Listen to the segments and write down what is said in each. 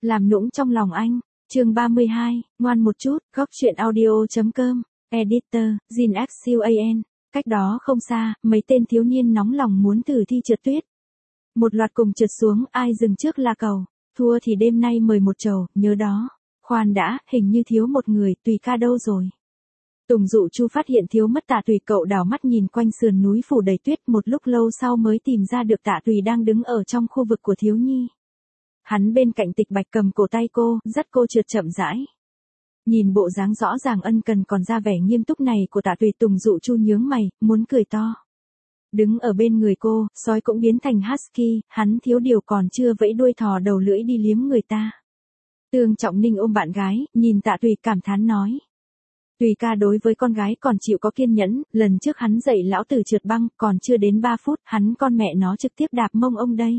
làm nũng trong lòng anh. Chương 32, ngoan một chút, góc truyện audio.com, editor, Jin XUAN. Cách đó không xa, mấy tên thiếu niên nóng lòng muốn thử thi trượt tuyết. Một loạt cùng trượt xuống, ai dừng trước là cậu. Thua thì đêm nay mời một chầu, nhớ đó. Khoan đã, hình như thiếu một người, Tùy ca đâu rồi? Tùng Dụ Chu phát hiện thiếu mất Tạ Tùy, cậu đảo mắt nhìn quanh sườn núi phủ đầy tuyết, một lúc lâu sau mới tìm ra được Tạ Tùy đang đứng ở trong khu vực của thiếu nhi. Hắn bên cạnh Tịch Bạch cầm cổ tay cô, dắt cô trượt chậm rãi. Nhìn bộ dáng rõ ràng ân cần còn ra vẻ nghiêm túc này của Tạ Tùy, Tùng Dụ Chu nhướng mày, muốn cười to. Đứng ở bên người cô, sói cũng biến thành husky, hắn thiếu điều còn chưa vẫy đuôi thò đầu lưỡi đi liếm người ta. Tương Trọng Ninh ôm bạn gái, nhìn Tạ Tùy cảm thán nói. Tùy ca đối với con gái còn chịu có kiên nhẫn, lần trước hắn dạy lão tử trượt băng, còn chưa đến 3 phút, hắn con mẹ nó trực tiếp đạp mông ông đây.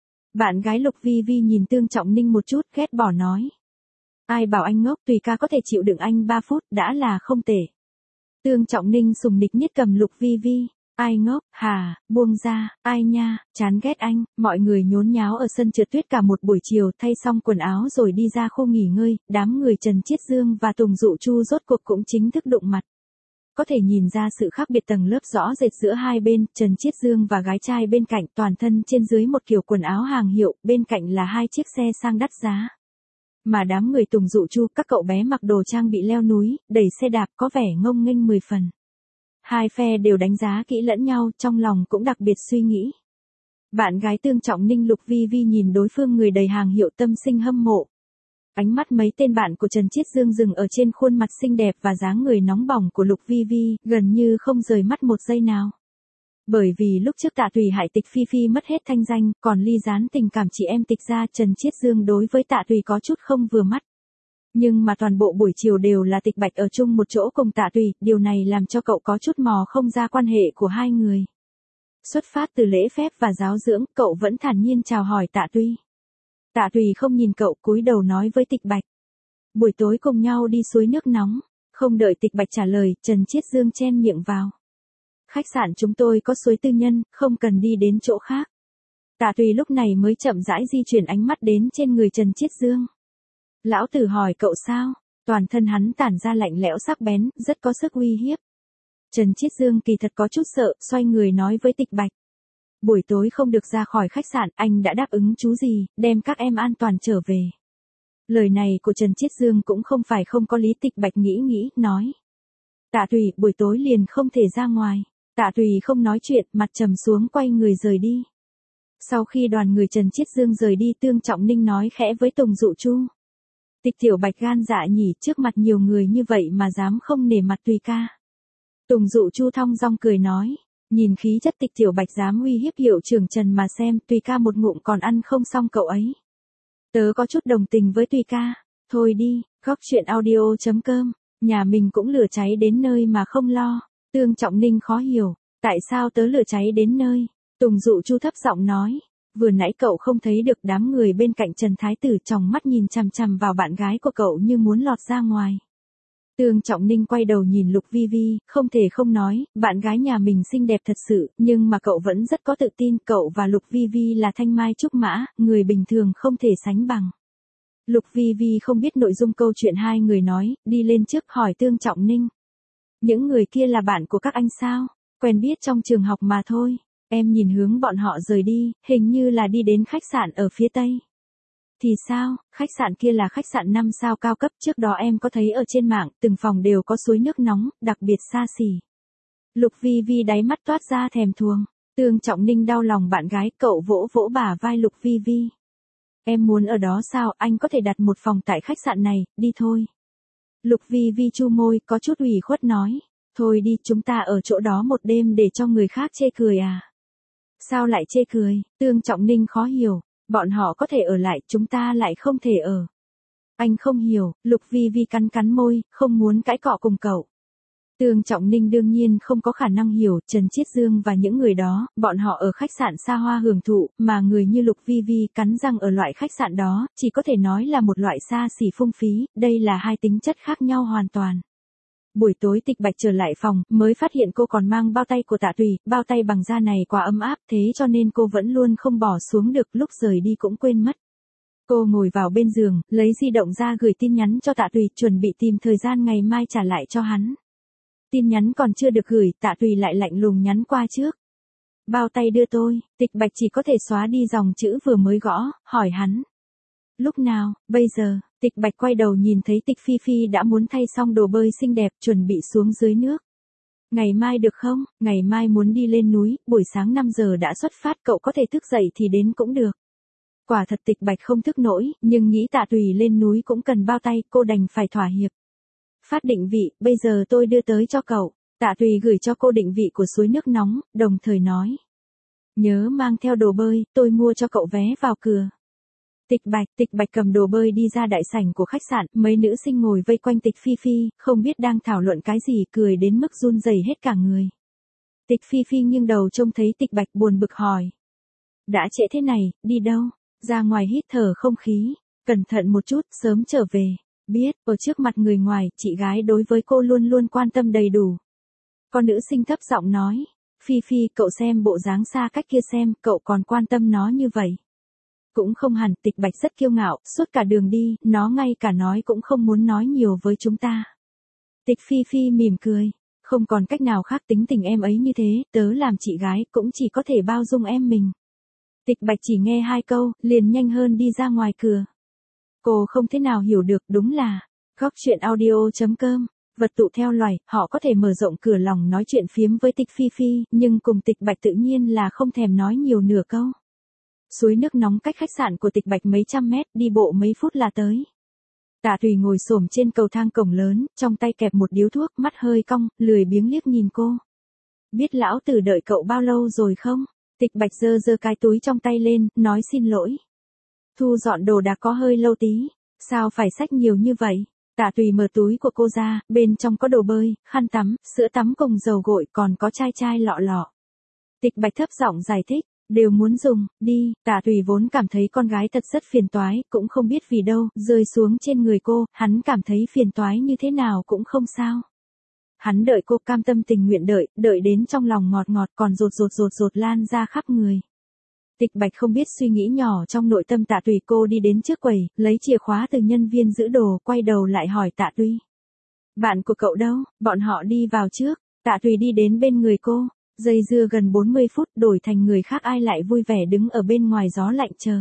Bạn gái Lục Vi Vi nhìn Tương Trọng Ninh một chút, ghét bỏ nói. Ai bảo anh ngốc, Tùy ca có thể chịu đựng anh 3 phút, đã là không tệ. Tương Trọng Ninh sùng nịch nhất cầm Lục Vi Vi. Ai ngốc, hà, buông ra, ai nha, chán ghét anh. Mọi người nhốn nháo ở sân trượt tuyết cả một buổi chiều, thay xong quần áo rồi đi ra khu nghỉ ngơi, đám người Trần Chiết Dương và Tùng Dụ Chu rốt cuộc cũng chính thức đụng mặt. Có thể nhìn ra sự khác biệt tầng lớp rõ rệt giữa hai bên, Trần Chiết Dương và gái trai bên cạnh toàn thân trên dưới một kiểu quần áo hàng hiệu, bên cạnh là 2 chiếc xe sang đắt giá. Mà đám người Tùng Dụ Chu, các cậu bé mặc đồ trang bị leo núi, đẩy xe đạp có vẻ ngông nghênh 10 phần. Hai phe đều đánh giá kỹ lẫn nhau, trong lòng cũng đặc biệt suy nghĩ. Bạn gái Tương Trọng Ninh Lục Vi Vi nhìn đối phương người đầy hàng hiệu tâm sinh hâm mộ. Ánh mắt mấy tên bạn của Trần Chiết Dương dừng ở trên khuôn mặt xinh đẹp và dáng người nóng bỏng của Lục Vi Vi, gần như không rời mắt một giây nào. Bởi vì lúc trước Tạ Tùy hại Tịch Phi Phi mất hết thanh danh, còn ly gián tình cảm chị em Tịch ra, Trần Chiết Dương đối với Tạ Tùy có chút không vừa mắt. Nhưng mà toàn bộ buổi chiều đều là Tịch Bạch ở chung một chỗ cùng Tạ Tùy, điều này làm cho cậu có chút mò không ra quan hệ của hai người. Xuất phát từ lễ phép và giáo dưỡng, cậu vẫn thản nhiên chào hỏi Tạ Tùy. Tạ Tùy không nhìn cậu, cúi đầu nói với Tịch Bạch. Buổi tối cùng nhau đi suối nước nóng. Không đợi Tịch Bạch trả lời, Trần Chiết Dương chen miệng vào. Khách sạn chúng tôi có suối tư nhân, không cần đi đến chỗ khác. Tạ Tùy lúc này mới chậm rãi di chuyển ánh mắt đến trên người Trần Chiết Dương. Lão tử hỏi cậu sao? Toàn thân hắn tản ra lạnh lẽo sắc bén, rất có sức uy hiếp. Trần Chiết Dương kỳ thật có chút sợ, xoay người nói với Tịch Bạch. Buổi tối không được ra khỏi khách sạn, anh đã đáp ứng chú gì, đem các em an toàn trở về. Lời này của Trần Chiết Dương cũng không phải không có lý. Tịch Bạch nghĩ, nói. Tạ Tùy, buổi tối liền không thể ra ngoài. Tạ Tùy không nói chuyện, mặt trầm xuống quay người rời đi. Sau khi đoàn người Trần Chiết Dương rời đi, Tương Trọng Ninh nói khẽ với Tùng Dụ Chu. Tịch Tiểu Bạch gan dạ nhỉ, trước mặt nhiều người như vậy mà dám không nể mặt Tùy ca. Tùng Dụ Chu thong dong cười nói, nhìn khí chất Tịch Tiểu Bạch dám uy hiếp hiệu trưởng Trần mà xem, Tùy ca một ngụm còn ăn không xong cậu ấy. Tớ có chút đồng tình với Tùy ca, thôi đi, góc truyện audio.com, nhà mình cũng lửa cháy đến nơi mà không lo. Tương Trọng Ninh khó hiểu, tại sao tớ lửa cháy đến nơi? Tùng Dụ Chu thấp giọng nói. Vừa nãy cậu không thấy được đám người bên cạnh Trần Thái Tử tròng mắt nhìn chằm chằm vào bạn gái của cậu như muốn lọt ra ngoài. Tương Trọng Ninh quay đầu nhìn Lục Vi Vi, không thể không nói, bạn gái nhà mình xinh đẹp thật sự, nhưng mà cậu vẫn rất có tự tin, cậu và Lục Vi Vi là thanh mai trúc mã, người bình thường không thể sánh bằng. Lục Vi Vi không biết nội dung câu chuyện hai người nói, đi lên trước hỏi Tương Trọng Ninh. Những người kia là bạn của các anh sao? Quen biết trong trường học mà thôi. Em nhìn hướng bọn họ rời đi, hình như là đi đến khách sạn ở phía tây. Thì sao, khách sạn kia là khách sạn 5 sao cao cấp, trước đó em có thấy ở trên mạng, từng phòng đều có suối nước nóng, đặc biệt xa xỉ. Lục Vi Vi đáy mắt toát ra thèm thuồng. Tương Trọng Ninh đau lòng bạn gái, cậu vỗ vỗ bả vai Lục Vi Vi. Em muốn ở đó sao, anh có thể đặt một phòng tại khách sạn này, đi thôi. Lục Vi Vi chu môi, có chút ủy khuất nói. Thôi đi, chúng ta ở chỗ đó một đêm để cho người khác chê cười à? Sao lại chê cười? Tương Trọng Ninh khó hiểu. Bọn họ có thể ở lại, chúng ta lại không thể ở. Anh không hiểu, Lục Vi Vi cắn môi, không muốn cãi cọ cùng cậu. Tương Trọng Ninh đương nhiên không có khả năng hiểu Trần Chiết Dương và những người đó, bọn họ ở khách sạn xa hoa hưởng thụ, mà người như Lục Vi Vi cắn răng ở loại khách sạn đó, chỉ có thể nói là một loại xa xỉ phung phí, đây là hai tính chất khác nhau hoàn toàn. Buổi tối Tịch Bạch trở lại phòng, mới phát hiện cô còn mang bao tay của Tạ Tùy, bao tay bằng da này quá ấm áp, thế cho nên cô vẫn luôn không bỏ xuống được, lúc rời đi cũng quên mất. Cô ngồi vào bên giường, lấy di động ra gửi tin nhắn cho Tạ Tùy, chuẩn bị tìm thời gian ngày mai trả lại cho hắn. Tin nhắn còn chưa được gửi, Tạ Tùy lại lạnh lùng nhắn qua trước. Bao tay đưa tôi, Tịch Bạch chỉ có thể xóa đi dòng chữ vừa mới gõ, hỏi hắn. Lúc nào, bây giờ, Tịch Bạch quay đầu nhìn thấy Tịch Phi Phi đã muốn thay xong đồ bơi xinh đẹp, chuẩn bị xuống dưới nước. Ngày mai được không, ngày mai muốn đi lên núi, buổi sáng 5 giờ đã xuất phát, cậu có thể thức dậy thì đến cũng được. Quả thật Tịch Bạch không thức nổi, nhưng nghĩ Tạ Tùy lên núi cũng cần bao tay, cô đành phải thỏa hiệp. Phát định vị, bây giờ tôi đưa tới cho cậu. Tạ Tùy gửi cho cô định vị của suối nước nóng, đồng thời nói. Nhớ mang theo đồ bơi, tôi mua cho cậu vé vào cửa. Tịch Bạch cầm đồ bơi đi ra đại sảnh của khách sạn, mấy nữ sinh ngồi vây quanh Tịch Phi Phi, không biết đang thảo luận cái gì, cười đến mức run rẩy hết cả người. Tịch Phi Phi nghiêng đầu trông thấy Tịch Bạch buồn bực hỏi. Đã trễ thế này, đi đâu? Ra ngoài hít thở không khí, cẩn thận một chút, sớm trở về. Biết, ở trước mặt người ngoài, chị gái đối với cô luôn luôn quan tâm đầy đủ. Con nữ sinh thấp giọng nói. Phi Phi, cậu xem bộ dáng xa cách kia xem, cậu còn quan tâm nó như vậy. Cũng không hẳn, Tịch Bạch rất kiêu ngạo, suốt cả đường đi, nó ngay cả nói cũng không muốn nói nhiều với chúng ta. Tịch Phi Phi mỉm cười. Không còn cách nào khác, tính tình em ấy như thế, tớ làm chị gái cũng chỉ có thể bao dung em mình. Tịch Bạch chỉ nghe 2 câu, liền nhanh hơn đi ra ngoài cửa. Cô không thể nào hiểu được, đúng là góc chuyện audio.com. Vật tụ theo loài, họ có thể mở rộng cửa lòng nói chuyện phiếm với Tịch Phi Phi, nhưng cùng Tịch Bạch tự nhiên là không thèm nói nhiều nửa câu. Suối nước nóng cách khách sạn của Tịch Bạch mấy trăm mét, đi bộ mấy phút là tới. Tạ Tùy ngồi xổm trên cầu thang cổng lớn, trong tay kẹp một điếu thuốc, mắt hơi cong, lười biếng liếc nhìn cô. Biết lão tử đợi cậu bao lâu rồi không? Tịch Bạch giơ cái túi trong tay lên, nói xin lỗi. Thu dọn đồ đạc có hơi lâu tí, sao phải xách nhiều như vậy? Tạ Tùy mở túi của cô ra, bên trong có đồ bơi, khăn tắm, sữa tắm cùng dầu gội, còn có chai lọ lọ. Tịch Bạch thấp giọng giải thích, đều muốn dùng, đi. Tạ Tùy vốn cảm thấy con gái thật rất phiền toái, cũng không biết vì đâu, rơi xuống trên người cô, hắn cảm thấy phiền toái như thế nào cũng không sao. Hắn đợi cô cam tâm tình nguyện đợi đến trong lòng ngọt ngọt còn rột lan ra khắp người. Tịch Bạch không biết suy nghĩ nhỏ trong nội tâm Tạ Tùy, cô đi đến trước quầy, lấy chìa khóa từ nhân viên giữ đồ, quay đầu lại hỏi Tạ Tùy. Bạn của cậu đâu? Bọn họ đi vào trước. Tạ Tùy đi đến bên người cô, dây dưa gần 40 phút, đổi thành người khác ai lại vui vẻ đứng ở bên ngoài gió lạnh chờ.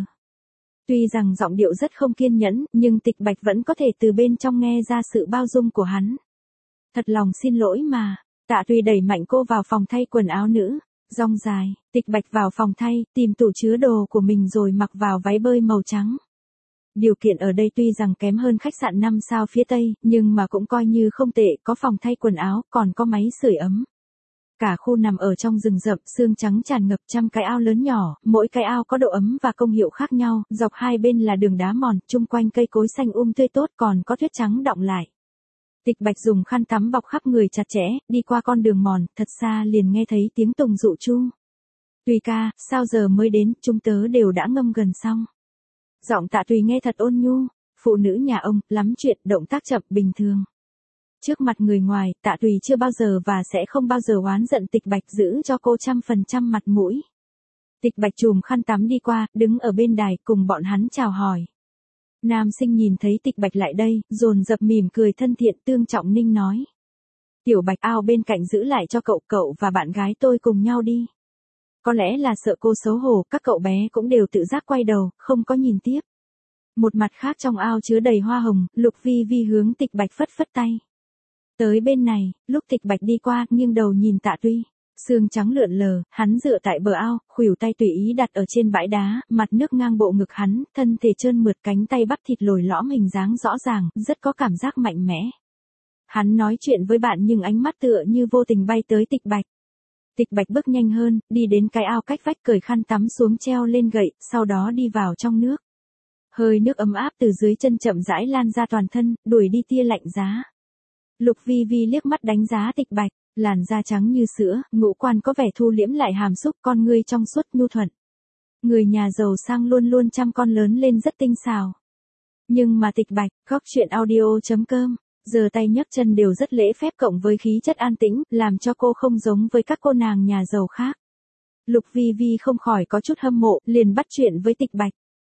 Tuy rằng giọng điệu rất không kiên nhẫn, nhưng Tịch Bạch vẫn có thể từ bên trong nghe ra sự bao dung của hắn. Thật lòng xin lỗi mà. Tạ Tùy đẩy mạnh cô vào phòng thay quần áo nữ. Rong dài, Tịch Bạch vào phòng thay, tìm tủ chứa đồ của mình rồi mặc vào váy bơi màu trắng. Điều kiện ở đây tuy rằng kém hơn khách sạn 5 sao phía Tây, nhưng mà cũng coi như không tệ, có phòng thay quần áo, còn có máy sưởi ấm. Cả khu nằm ở trong rừng rậm, sương trắng tràn ngập, trăm cái ao lớn nhỏ, mỗi cái ao có độ ấm và công hiệu khác nhau, dọc hai bên là đường đá mòn, chung quanh cây cối xanh tươi tốt, còn có tuyết trắng đọng lại. Tịch Bạch dùng khăn tắm bọc khắp người chặt chẽ, đi qua con đường mòn, thật xa liền nghe thấy tiếng tùng dụ chu. Tùy ca, sao giờ mới đến, chúng tớ đều đã ngâm gần xong. Giọng Tạ Tùy nghe thật ôn nhu, phụ nữ nhà ông, lắm chuyện, động tác chậm, bình thường. Trước mặt người ngoài, Tạ Tùy chưa bao giờ và sẽ không bao giờ oán giận Tịch Bạch, giữ cho cô 100% mặt mũi. Tịch Bạch chùm khăn tắm đi qua, đứng ở bên đài, cùng bọn hắn chào hỏi. Nam sinh nhìn thấy Tịch Bạch lại đây, dồn dập mỉm cười thân thiện, Tương Trọng Ninh nói. Tiểu Bạch, ao bên cạnh giữ lại cho cậu và bạn gái tôi cùng nhau đi. Có lẽ là sợ cô xấu hổ, các cậu bé cũng đều tự giác quay đầu, không có nhìn tiếp. Một mặt khác trong ao chứa đầy hoa hồng, Lục Vi Vi hướng Tịch Bạch phất phất tay. Tới bên này, lúc Tịch Bạch đi qua, nghiêng đầu nhìn Tạ Tùy. Sương trắng lượn lờ, hắn dựa tại bờ ao, khuỷu tay tùy ý đặt ở trên bãi đá, mặt nước ngang bộ ngực hắn, thân thể trơn mượt, cánh tay bắp thịt lồi lõm hình dáng rõ ràng, rất có cảm giác mạnh mẽ. Hắn nói chuyện với bạn nhưng ánh mắt tựa như vô tình bay tới Tịch Bạch. Tịch Bạch bước nhanh hơn, đi đến cái ao cách vách, cởi khăn tắm xuống treo lên gậy, sau đó đi vào trong nước. Hơi nước ấm áp từ dưới chân chậm rãi lan ra toàn thân, đuổi đi tia lạnh giá. Lục Vi Vi liếc mắt đánh giá Tịch Bạch, làn da trắng như sữa, ngũ quan có vẻ thu liễm lại hàm xúc, con ngươi trong suốt nhu thuận. Người nhà giàu sang luôn luôn chăm con lớn lên rất tinh xảo. Nhưng mà Tịch Bạch, góc chuyện audio.com, giờ tay nhấc chân đều rất lễ phép cộng với khí chất an tĩnh, làm cho cô không giống với các cô nàng nhà giàu khác. Lục Vi Vi không khỏi có chút hâm mộ, liền bắt chuyện với Tịch Bạch.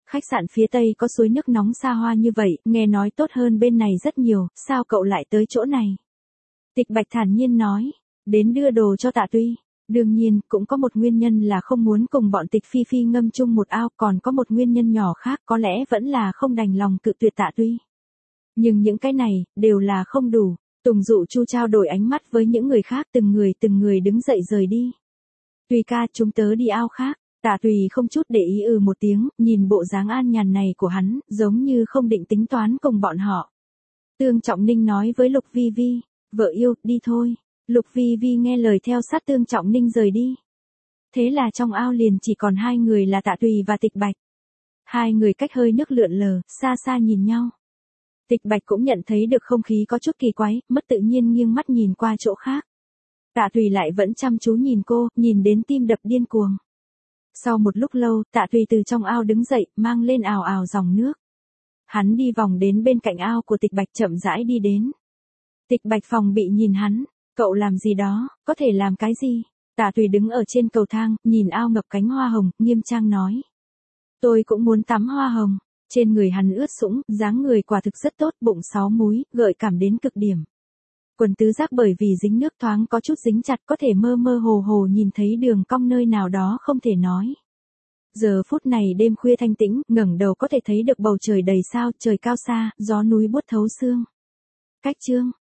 Khách sạn phía Tây có suối nước nóng xa hoa như vậy, nghe nói tốt hơn bên này rất nhiều, sao cậu lại tới chỗ này? Tịch Bạch thản nhiên nói, đến đưa đồ cho Tạ Tuy. Đương nhiên, cũng có một nguyên nhân là không muốn cùng bọn Tịch Phi Phi ngâm chung một ao, còn có một nguyên nhân nhỏ khác có lẽ vẫn là không đành lòng cự tuyệt Tạ Tuy. Nhưng những cái này, đều là không đủ. Tùng Dụ Chu trao đổi ánh mắt với những người khác, từng người đứng dậy rời đi. Tùy ca, chúng tớ đi ao khác. Tạ Tùy không chút để ý một tiếng, nhìn bộ dáng an nhàn này của hắn, giống như không định tính toán cùng bọn họ. Tương Trọng Ninh nói với Lục Vi Vi, vợ yêu, đi thôi. Lục Vi Vi nghe lời theo sát Tương Trọng Ninh rời đi. Thế là trong ao liền chỉ còn hai người là Tạ Tùy và Tịch Bạch. Hai người cách hơi nước lượn lờ, xa xa nhìn nhau. Tịch Bạch cũng nhận thấy được không khí có chút kỳ quái, mất tự nhiên nghiêng mắt nhìn qua chỗ khác. Tạ Tùy lại vẫn chăm chú nhìn cô, nhìn đến tim đập điên cuồng. Sau một lúc lâu, Tạ Tùy từ trong ao đứng dậy, mang lên ào ào dòng nước. Hắn đi vòng đến bên cạnh ao của Tịch Bạch chậm rãi đi đến. Tịch Bạch phòng bị nhìn hắn, cậu làm gì đó, có thể làm cái gì? Tạ Tùy đứng ở trên cầu thang, nhìn ao ngập cánh hoa hồng, nghiêm trang nói. Tôi cũng muốn tắm hoa hồng. Trên người hắn ướt sũng, dáng người quả thực rất tốt, bụng 6 múi, gợi cảm đến cực điểm. Quần tứ giác bởi vì dính nước thoáng có chút dính chặt, có thể mơ mơ hồ hồ nhìn thấy đường cong nơi nào đó không thể nói. Giờ phút này đêm khuya thanh tĩnh, ngẩng đầu có thể thấy được bầu trời đầy sao, trời cao xa, gió núi buốt thấu xương. Cách chương